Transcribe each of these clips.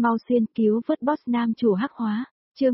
mau xuyên cứu vớt boss nam chủ hắc hóa, chương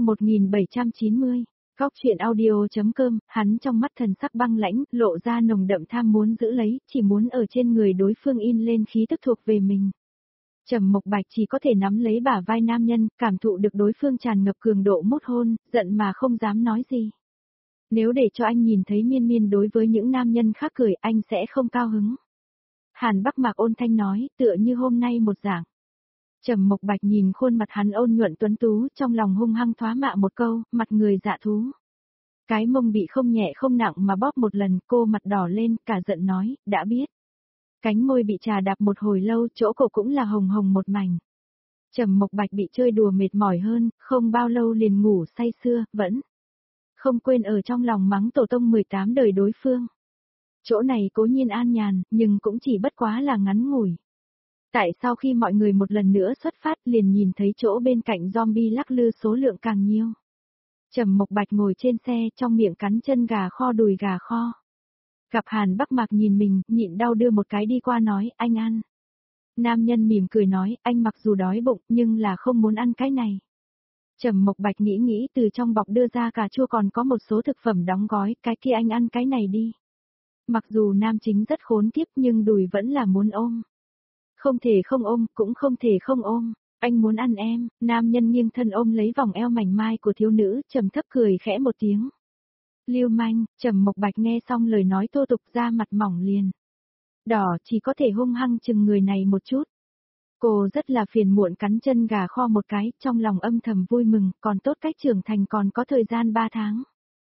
1790. Góc truyện audio.com, hắn trong mắt thần sắc băng lãnh, lộ ra nồng đậm tham muốn giữ lấy, chỉ muốn ở trên người đối phương in lên khí tức thuộc về mình. Trầm Mộc Bạch chỉ có thể nắm lấy bả vai nam nhân, cảm thụ được đối phương tràn ngập cường độ mút hôn, giận mà không dám nói gì. Nếu để cho anh nhìn thấy Miên Miên đối với những nam nhân khác cười, anh sẽ không cao hứng. Hàn Bắc Mạc ôn thanh nói, tựa như hôm nay một dạng. Trầm Mộc Bạch nhìn khuôn mặt hắn ôn nhuận tuấn tú, trong lòng hung hăng thoá mạ một câu, mặt người dạ thú. Cái mông bị không nhẹ không nặng mà bóp một lần, cô mặt đỏ lên, cả giận nói, đã biết. Cánh môi bị trà đạp một hồi lâu, chỗ cổ cũng là hồng hồng một mảnh. Trầm Mộc Bạch bị chơi đùa mệt mỏi hơn, không bao lâu liền ngủ say sưa, vẫn không quên ở trong lòng mắng tổ tông 18 đời đối phương. Chỗ này cố nhiên an nhàn, nhưng cũng chỉ bất quá là ngắn ngủi. Tại sao khi mọi người một lần nữa xuất phát liền nhìn thấy chỗ bên cạnh zombie lắc lư số lượng càng nhiều. Trầm Mộc Bạch ngồi trên xe trong miệng cắn chân gà kho đùi gà kho. Gặp Hàn Bắc Mạc nhìn mình, nhịn đau đưa một cái đi qua nói, anh ăn. Nam nhân mỉm cười nói, anh mặc dù đói bụng nhưng là không muốn ăn cái này. Trầm Mộc Bạch nghĩ từ trong bọc đưa ra cà chua còn có một số thực phẩm đóng gói, cái kia anh ăn cái này đi. Mặc dù nam chính rất khốn kiếp nhưng đùi vẫn là muốn ôm. Không thể không ôm, cũng không thể không ôm, anh muốn ăn em, nam nhân nghiêng thân ôm lấy vòng eo mảnh mai của thiếu nữ, trầm thấp cười khẽ một tiếng. Lưu manh, Trầm Mộc Bạch nghe xong lời nói thô tục ra mặt mỏng liền. Đỏ chỉ có thể hung hăng chừng người này một chút. Cô rất là phiền muộn cắn chân gà kho một cái, trong lòng âm thầm vui mừng, còn tốt cách trưởng thành còn có thời gian 3 tháng.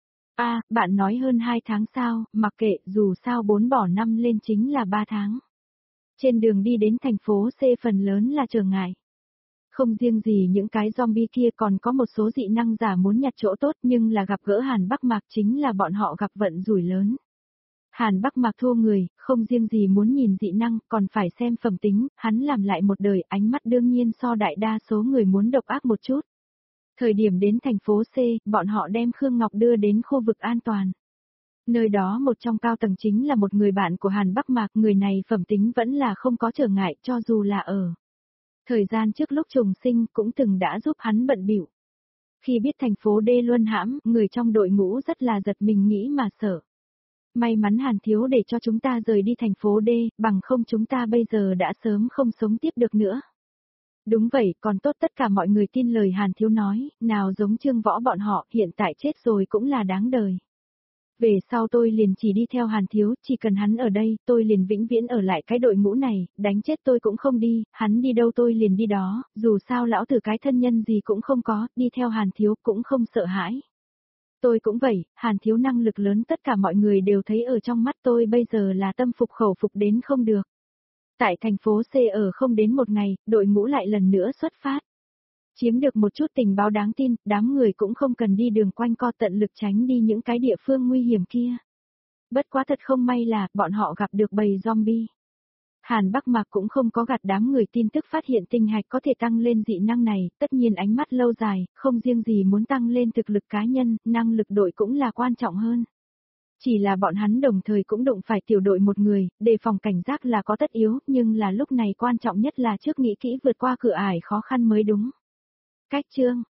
Bạn nói hơn 2 tháng sao, mặc kệ, dù sao 4 bỏ 5 lên chính là 3 tháng. Trên đường đi đến thành phố C phần lớn là trở ngại. Không riêng gì những cái zombie kia còn có một số dị năng giả muốn nhặt chỗ tốt nhưng là gặp gỡ Hàn Bắc Mạc chính là bọn họ gặp vận rủi lớn. Hàn Bắc Mạc thô người, không riêng gì muốn nhìn dị năng còn phải xem phẩm tính, hắn làm lại một đời ánh mắt đương nhiên so đại đa số người muốn độc ác một chút. Thời điểm đến thành phố C, bọn họ đem Khương Ngọc đưa đến khu vực an toàn. Nơi đó một trong cao tầng chính là một người bạn của Hàn Bắc Mạc, người này phẩm tính vẫn là không có trở ngại cho dù là ở. Thời gian trước lúc trùng sinh cũng từng đã giúp hắn bận bịu. Khi biết thành phố D luân hãm, người trong đội ngũ rất là giật mình nghĩ mà sợ. May mắn Hàn thiếu để cho chúng ta rời đi thành phố D, bằng không chúng ta bây giờ đã sớm không sống tiếp được nữa. Đúng vậy, còn tốt tất cả mọi người tin lời Hàn thiếu nói, nào giống Trương Võ bọn họ, hiện tại chết rồi cũng là đáng đời. Về sau tôi liền chỉ đi theo Hàn thiếu, chỉ cần hắn ở đây, tôi liền vĩnh viễn ở lại cái đội ngũ này, đánh chết tôi cũng không đi, hắn đi đâu tôi liền đi đó, dù sao lão tử cái thân nhân gì cũng không có, đi theo Hàn thiếu cũng không sợ hãi. Tôi cũng vậy, Hàn thiếu năng lực lớn tất cả mọi người đều thấy ở trong mắt tôi bây giờ là tâm phục khẩu phục đến không được. Tại thành phố C ở không đến một ngày, đội ngũ lại lần nữa xuất phát. Chiếm được một chút tình báo đáng tin, đám người cũng không cần đi đường quanh co tận lực tránh đi những cái địa phương nguy hiểm kia. Bất quá thật không may là, bọn họ gặp được bầy zombie. Hàn Bắc Mạc cũng không có gạt đám người tin tức phát hiện tinh hạch có thể tăng lên dị năng này, tất nhiên ánh mắt lâu dài, không riêng gì muốn tăng lên thực lực cá nhân, năng lực đội cũng là quan trọng hơn. Chỉ là bọn hắn đồng thời cũng đụng phải tiểu đội một người, đề phòng cảnh giác là có tất yếu, nhưng là lúc này quan trọng nhất là trước nghĩ kỹ vượt qua cửa ải khó khăn mới đúng. Cách chương